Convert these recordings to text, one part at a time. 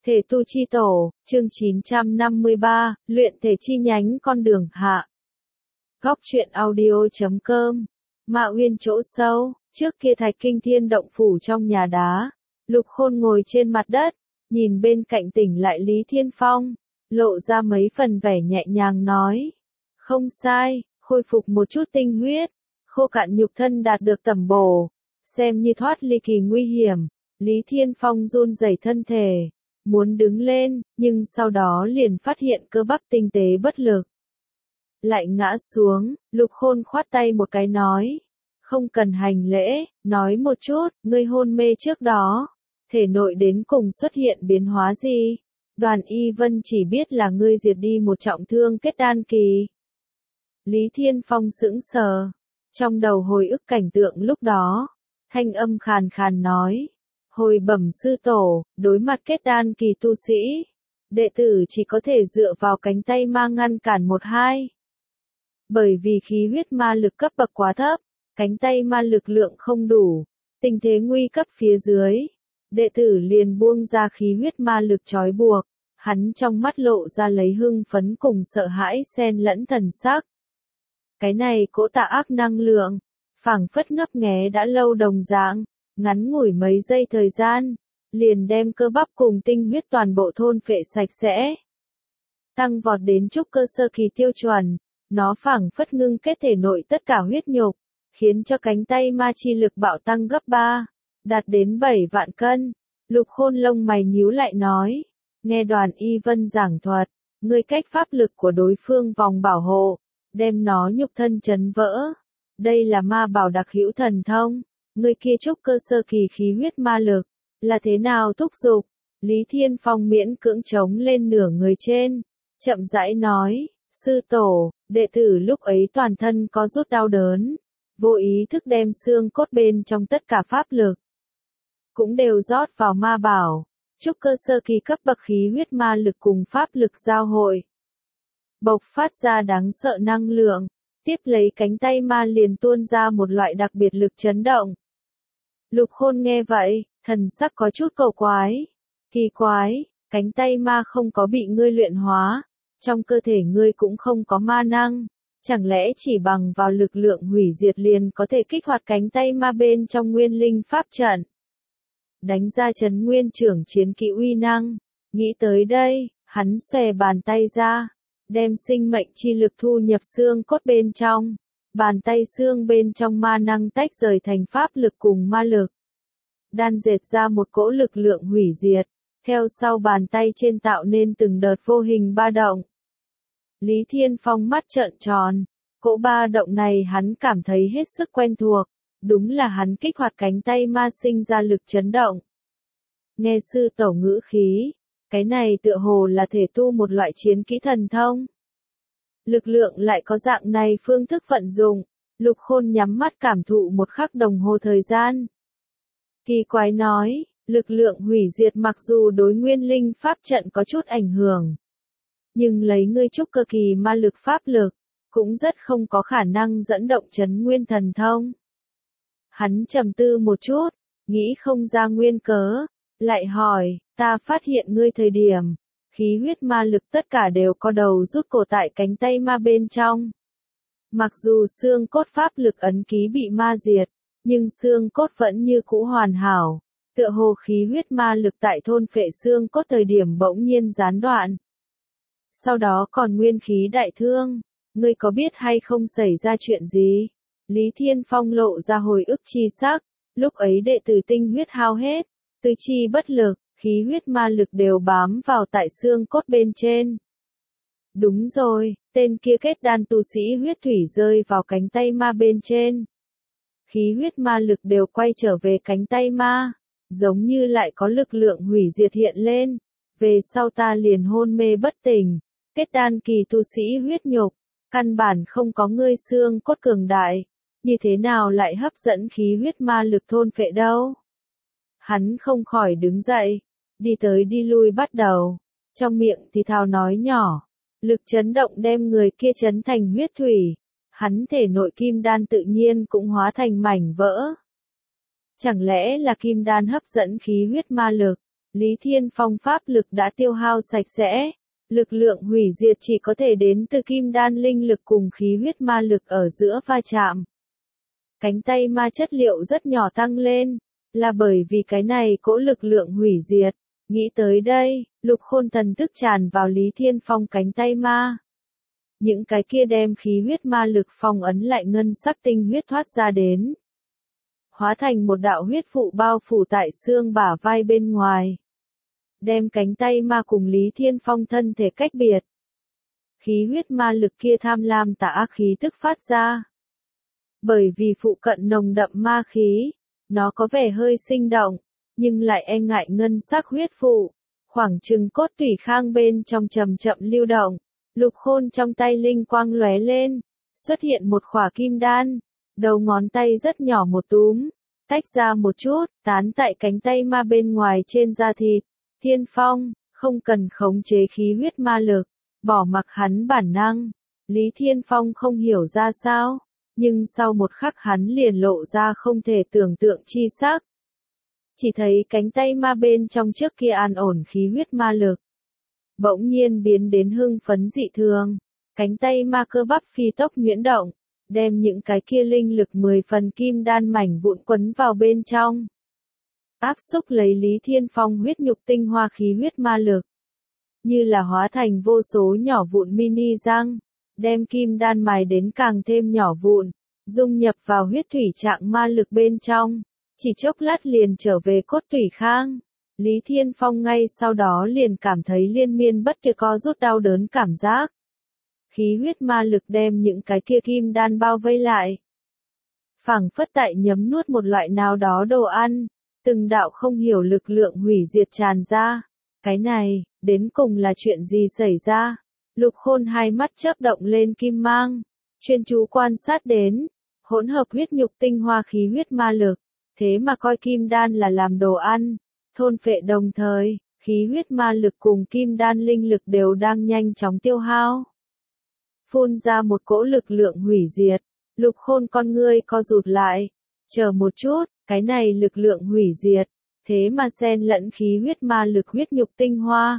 Thể tu chi tổ, chương 953, luyện thể chi nhánh con đường hạ. Góc truyện audio.com. Mạ Uyên chỗ sâu, trước kia Thạch Kinh Thiên động phủ trong nhà đá, Lục Khôn ngồi trên mặt đất, nhìn bên cạnh tỉnh lại Lý Thiên Phong, lộ ra mấy phần vẻ nhẹ nhàng nói. Không sai, khôi phục một chút tinh huyết, khô cạn nhục thân đạt được tẩm bổ, xem như thoát ly kỳ nguy hiểm. Lý Thiên Phong run rẩy thân thể, muốn đứng lên, nhưng sau đó liền phát hiện cơ bắp tinh tế bất lực. Lại ngã xuống, Lục Khôn khoát tay một cái nói. Không cần hành lễ, nói một chút, ngươi hôn mê trước đó, thể nội đến cùng xuất hiện biến hóa gì? Đoàn Y Vân chỉ biết là ngươi diệt đi một trọng thương kết đan kỳ. Lý Thiên Phong sững sờ, trong đầu hồi ức cảnh tượng lúc đó, thanh âm khàn khàn nói. Hồi bẩm sư tổ, đối mặt kết đan kỳ tu sĩ, đệ tử chỉ có thể dựa vào cánh tay ma ngăn cản một hai. Bởi vì khí huyết ma lực cấp bậc quá thấp, cánh tay ma lực lượng không đủ, tình thế nguy cấp phía dưới, đệ tử liền buông ra khí huyết ma lực trói buộc, hắn trong mắt lộ ra lấy hưng phấn cùng sợ hãi xen lẫn thần sắc. Cái này cỗ tà ác năng lượng, phảng phất ngấp nghé đã lâu đồng dạng. Ngắn ngủi mấy giây thời gian, liền đem cơ bắp cùng tinh huyết toàn bộ thôn phệ sạch sẽ. Tăng vọt đến trúc cơ sơ kỳ tiêu chuẩn, nó phảng phất ngưng kết thể nội tất cả huyết nhục, khiến cho cánh tay ma chi lực bạo tăng gấp 3, đạt đến 7 vạn cân. Lục Khôn lông mày nhíu lại nói, nghe Đoàn Y Vân giảng thuật, ngươi cách pháp lực của đối phương vòng bảo hộ, đem nó nhục thân chấn vỡ. Đây là ma bảo đặc hữu thần thông. Người kia trúc cơ sơ kỳ khí huyết ma lực, là thế nào thúc giục? Lý Thiên Phong miễn cưỡng chống lên nửa người trên, chậm rãi nói, sư tổ, đệ tử lúc ấy toàn thân có rút đau đớn, vô ý thức đem xương cốt bên trong tất cả pháp lực, cũng đều rót vào ma bảo, trúc cơ sơ kỳ cấp bậc khí huyết ma lực cùng pháp lực giao hội. Bộc phát ra đáng sợ năng lượng, tiếp lấy cánh tay ma liền tuôn ra một loại đặc biệt lực chấn động. Lục Khôn nghe vậy, thần sắc có chút cầu quái. Kỳ quái, cánh tay ma không có bị ngươi luyện hóa, trong cơ thể ngươi cũng không có ma năng, chẳng lẽ chỉ bằng vào lực lượng hủy diệt liền có thể kích hoạt cánh tay ma bên trong nguyên linh pháp trận. Đánh ra Trấn Nguyên trưởng chiến kỹ uy năng, nghĩ tới đây, hắn xòe bàn tay ra, đem sinh mệnh chi lực thu nhập xương cốt bên trong. Bàn tay xương bên trong ma năng tách rời thành pháp lực cùng ma lực. Đan dệt ra một cỗ lực lượng hủy diệt, theo sau bàn tay trên tạo nên từng đợt vô hình ba động. Lý Thiên Phong mắt trợn tròn, cỗ ba động này hắn cảm thấy hết sức quen thuộc, đúng là hắn kích hoạt cánh tay ma sinh ra lực chấn động. Nghe sư tổ ngữ khí, cái này tựa hồ là thể tu một loại chiến kỹ thần thông. Lực lượng lại có dạng này phương thức vận dụng, Lục Khôn nhắm mắt cảm thụ một khắc đồng hồ thời gian. Kỳ quái nói, lực lượng hủy diệt mặc dù đối nguyên linh pháp trận có chút ảnh hưởng, nhưng lấy ngươi trúc cơ kỳ ma lực pháp lực, cũng rất không có khả năng dẫn động Trấn Nguyên thần thông. Hắn trầm tư một chút, nghĩ không ra nguyên cớ, lại hỏi, ta phát hiện ngươi thời điểm, khí huyết ma lực tất cả đều có đầu rút cổ tại cánh tay ma bên trong. Mặc dù xương cốt pháp lực ấn ký bị ma diệt, nhưng xương cốt vẫn như cũ hoàn hảo, tựa hồ khí huyết ma lực tại thôn phệ xương cốt thời điểm bỗng nhiên gián đoạn. Sau đó còn nguyên khí đại thương, ngươi có biết hay không xảy ra chuyện gì? Lý Thiên Phong lộ ra hồi ức chi sắc, lúc ấy đệ tử tinh huyết hao hết, tứ chi bất lực, khí huyết ma lực đều bám vào tại xương cốt bên trên. Đúng rồi, tên kia kết đan tu sĩ huyết thủy rơi vào cánh tay ma bên trên. Khí huyết ma lực đều quay trở về cánh tay ma, giống như lại có lực lượng hủy diệt hiện lên. Về sau ta liền hôn mê bất tỉnh, kết đan kỳ tu sĩ huyết nhục, căn bản không có ngươi xương cốt cường đại, như thế nào lại hấp dẫn khí huyết ma lực thôn phệ đâu? Hắn không khỏi đứng dậy, đi tới đi lui bắt đầu, trong miệng thì thào nói nhỏ, lực chấn động đem người kia chấn thành huyết thủy, hắn thể nội kim đan tự nhiên cũng hóa thành mảnh vỡ. Chẳng lẽ là kim đan hấp dẫn khí huyết ma lực, Lý Thiên Phong pháp lực đã tiêu hao sạch sẽ. Lực lượng hủy diệt chỉ có thể đến từ kim đan linh lực cùng khí huyết ma lực ở giữa va chạm. Cánh tay ma chất liệu rất nhỏ tăng lên, là bởi vì cái này cỗ lực lượng hủy diệt. Nghĩ tới đây, Lục Khôn thần thức tràn vào Lý Thiên Phong cánh tay ma. Những cái kia đem khí huyết ma lực phong ấn lại ngân sắc tinh huyết thoát ra đến. Hóa thành một đạo huyết vụ bao phủ tại xương bả vai bên ngoài. Đem cánh tay ma cùng Lý Thiên Phong thân thể cách biệt. Khí huyết ma lực kia tham lam tà ác khí tức phát ra. Bởi vì phụ cận nồng đậm ma khí, nó có vẻ hơi sinh động, nhưng lại e ngại ngân sắc huyết vụ. Khoảng chừng cốt tủy khang bên trong chậm chậm lưu động. Lục Khôn trong tay linh quang lóe lên, xuất hiện một khỏa kim đan, đầu ngón tay rất nhỏ một túm, tách ra một chút, tán tại cánh tay ma bên ngoài trên da thịt. Thiên Phong, không cần khống chế khí huyết ma lực, bỏ mặc hắn bản năng. Lý Thiên Phong không hiểu ra sao, nhưng sau một khắc hắn liền lộ ra không thể tưởng tượng chi sắc. Chỉ thấy cánh tay ma bên trong trước kia an ổn khí huyết ma lực. Bỗng nhiên biến đến hưng phấn dị thường, cánh tay ma cơ bắp phi tốc nhuyễn động, đem những cái kia linh lực 10 phần kim đan mảnh vụn quấn vào bên trong. Áp xúc lấy Lý Thiên Phong huyết nhục tinh hoa khí huyết ma lực. Như là hóa thành vô số nhỏ vụn mini răng, đem kim đan mài đến càng thêm nhỏ vụn, dung nhập vào huyết thủy trạng ma lực bên trong. Chỉ chốc lát liền trở về cốt tủy khang. Lý Thiên Phong ngay sau đó liền cảm thấy liên miên bất tuyệt co rút đau đớn cảm giác. Khí huyết ma lực đem những cái kia kim đan bao vây lại. Phảng phất tại nhấm nuốt một loại nào đó đồ ăn, từng đạo không hiểu lực lượng hủy diệt tràn ra. Cái này, đến cùng là chuyện gì xảy ra? Lục Khôn hai mắt chớp động lên kim mang, chuyên chú quan sát đến, hỗn hợp huyết nhục tinh hoa khí huyết ma lực, thế mà coi kim đan là làm đồ ăn. Thôn phệ đồng thời, khí huyết ma lực cùng kim đan linh lực đều đang nhanh chóng tiêu hao. Phun ra một cỗ lực lượng hủy diệt, Lục Khôn con ngươi co rụt lại. Chờ một chút, cái này lực lượng hủy diệt, thế mà xen lẫn khí huyết ma lực huyết nhục tinh hoa.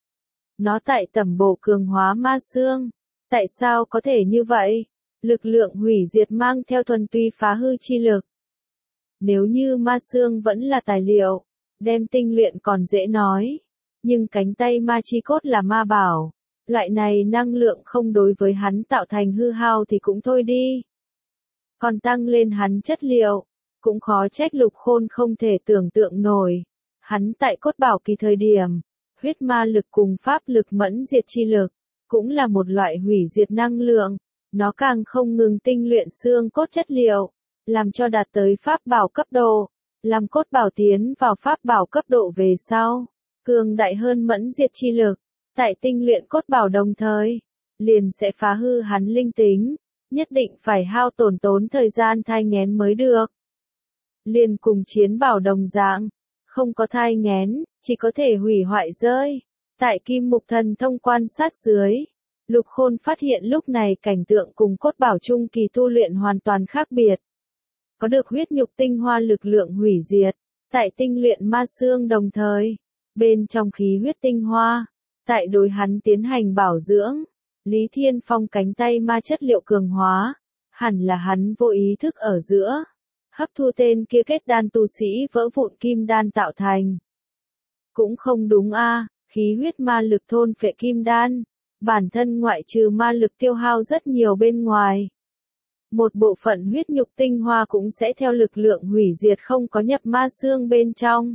Nó tại tẩm bổ cường hóa ma xương. Tại sao có thể như vậy? Lực lượng hủy diệt mang theo thuần túy phá hư chi lực. Nếu như ma xương vẫn là tài liệu, đem tinh luyện còn dễ nói, nhưng cánh tay ma chi cốt là ma bảo, loại này năng lượng không đối với hắn tạo thành hư hao thì cũng thôi đi. Còn tăng lên hắn chất liệu, cũng khó trách Lục Khôn không thể tưởng tượng nổi. Hắn tại cốt bảo kỳ thời điểm, huyết ma lực cùng pháp lực mẫn diệt chi lực, cũng là một loại hủy diệt năng lượng, nó càng không ngừng tinh luyện xương cốt chất liệu, làm cho đạt tới pháp bảo cấp độ. Làm cốt bảo tiến vào pháp bảo cấp độ về sau, cường đại hơn mẫn diệt chi lực, tại tinh luyện cốt bảo đồng thời, liền sẽ phá hư hắn linh tính, nhất định phải hao tổn thời gian thai nghén mới được. Liền cùng chiến bảo đồng dạng, không có thai nghén, chỉ có thể hủy hoại rơi. Tại Kim Mục Thần thông quan sát dưới, Lục Khôn phát hiện lúc này cảnh tượng cùng cốt bảo trung kỳ tu luyện hoàn toàn khác biệt. Có được huyết nhục tinh hoa lực lượng hủy diệt, tại tinh luyện ma xương đồng thời, bên trong khí huyết tinh hoa, tại đối hắn tiến hành bảo dưỡng, Lý Thiên Phong cánh tay ma chất liệu cường hóa, hẳn là hắn vô ý thức ở giữa, hấp thu tên kia kết đan tu sĩ vỡ vụn kim đan tạo thành. Cũng không đúng a, khí huyết ma lực thôn phệ kim đan, bản thân ngoại trừ ma lực tiêu hao rất nhiều bên ngoài. Một bộ phận huyết nhục tinh hoa cũng sẽ theo lực lượng hủy diệt không có nhập ma xương bên trong.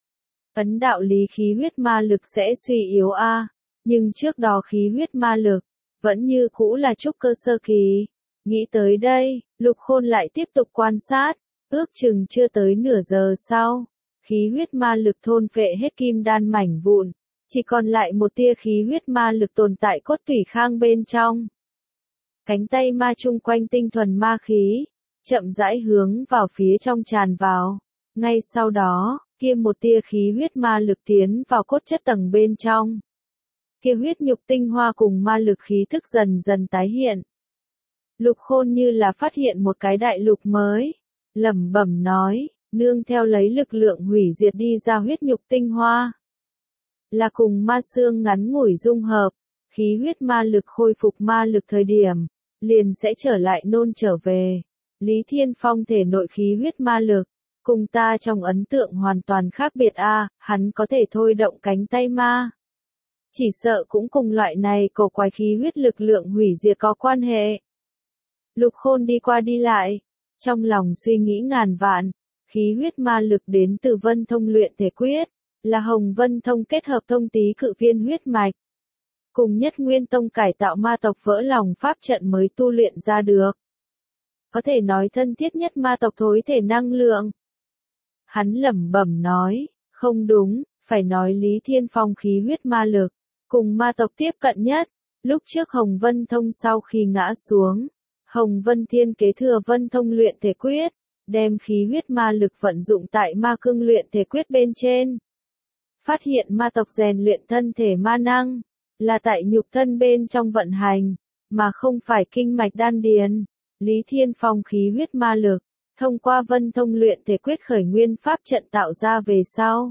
Ấn đạo lý khí huyết ma lực sẽ suy yếu a, nhưng trước đó khí huyết ma lực, vẫn như cũ là trúc cơ sơ kỳ. Nghĩ tới đây, Lục Khôn lại tiếp tục quan sát, ước chừng chưa tới nửa giờ sau, khí huyết ma lực thôn phệ hết kim đan mảnh vụn, chỉ còn lại một tia khí huyết ma lực tồn tại cốt tủy khang bên trong. Cánh tay ma chung quanh tinh thuần ma khí, chậm rãi hướng vào phía trong tràn vào. Ngay sau đó, kia một tia khí huyết ma lực tiến vào cốt chất tầng bên trong. Kia huyết nhục tinh hoa cùng ma lực khí thức dần dần tái hiện. Lục Khôn như là phát hiện một cái đại lục mới, lẩm bẩm nói, nương theo lấy lực lượng hủy diệt đi ra huyết nhục tinh hoa, là cùng ma xương ngắn ngủi dung hợp, khí huyết ma lực khôi phục ma lực thời điểm, liền sẽ trở lại nôn trở về. Lý Thiên Phong thể nội khí huyết ma lực, cùng ta trong ấn tượng hoàn toàn khác biệt a, hắn có thể thôi động cánh tay ma. Chỉ sợ cũng cùng loại này cổ quái khí huyết lực lượng hủy diệt có quan hệ. Lục Khôn đi qua đi lại, trong lòng suy nghĩ ngàn vạn, khí huyết ma lực đến từ Vân Thông luyện thể quyết, là Hồng Vân Thông kết hợp Thông Tý Cự Viên huyết mạch. Cùng Nhất Nguyên Tông cải tạo ma tộc vỡ lòng pháp trận mới tu luyện ra được. Có thể nói thân thiết nhất ma tộc thối thể năng lượng. Hắn lẩm bẩm nói, không đúng, phải nói Lý Thiên Phong khí huyết ma lực, cùng ma tộc tiếp cận nhất. Lúc trước Hồng Vân Thông sau khi ngã xuống, Hồng Vân Thiên kế thừa Vân Thông luyện thể quyết, đem khí huyết ma lực vận dụng tại ma cương luyện thể quyết bên trên. Phát hiện ma tộc rèn luyện thân thể ma năng, là tại nhục thân bên trong vận hành, mà không phải kinh mạch đan điền. Lý Thiên Phong khí huyết ma lực, thông qua Vân Thông luyện thể quyết khởi nguyên pháp trận tạo ra về sau.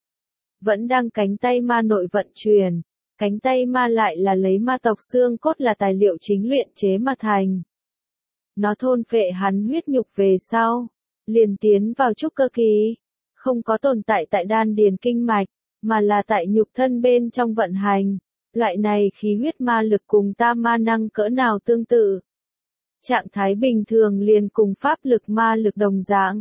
Vẫn đang cánh tay ma nội vận chuyển, cánh tay ma lại là lấy ma tộc xương cốt là tài liệu chính luyện chế mà thành. Nó thôn phệ hắn huyết nhục về sau, liền tiến vào trúc cơ kỳ, không có tồn tại tại đan điền kinh mạch, mà là tại nhục thân bên trong vận hành. Loại này khí huyết ma lực cùng ta ma năng cỡ nào tương tự. Trạng thái bình thường liền cùng pháp lực ma lực đồng dạng.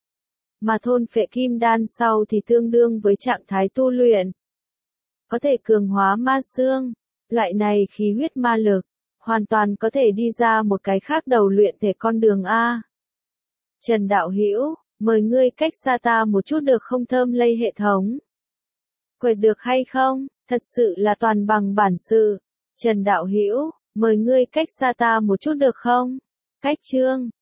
Mà thôn phệ kim đan sau thì tương đương với trạng thái tu luyện. Có thể cường hóa ma xương. Loại này khí huyết ma lực, hoàn toàn có thể đi ra một cái khác đầu luyện thể con đường A. Trần Đạo Hữu, mời ngươi cách xa ta một chút được không thơm lây hệ thống. Quệt được hay không, thật sự là toàn bằng bản sự. Trần Đạo Hữu, mời ngươi cách xa ta một chút được không? Cách chương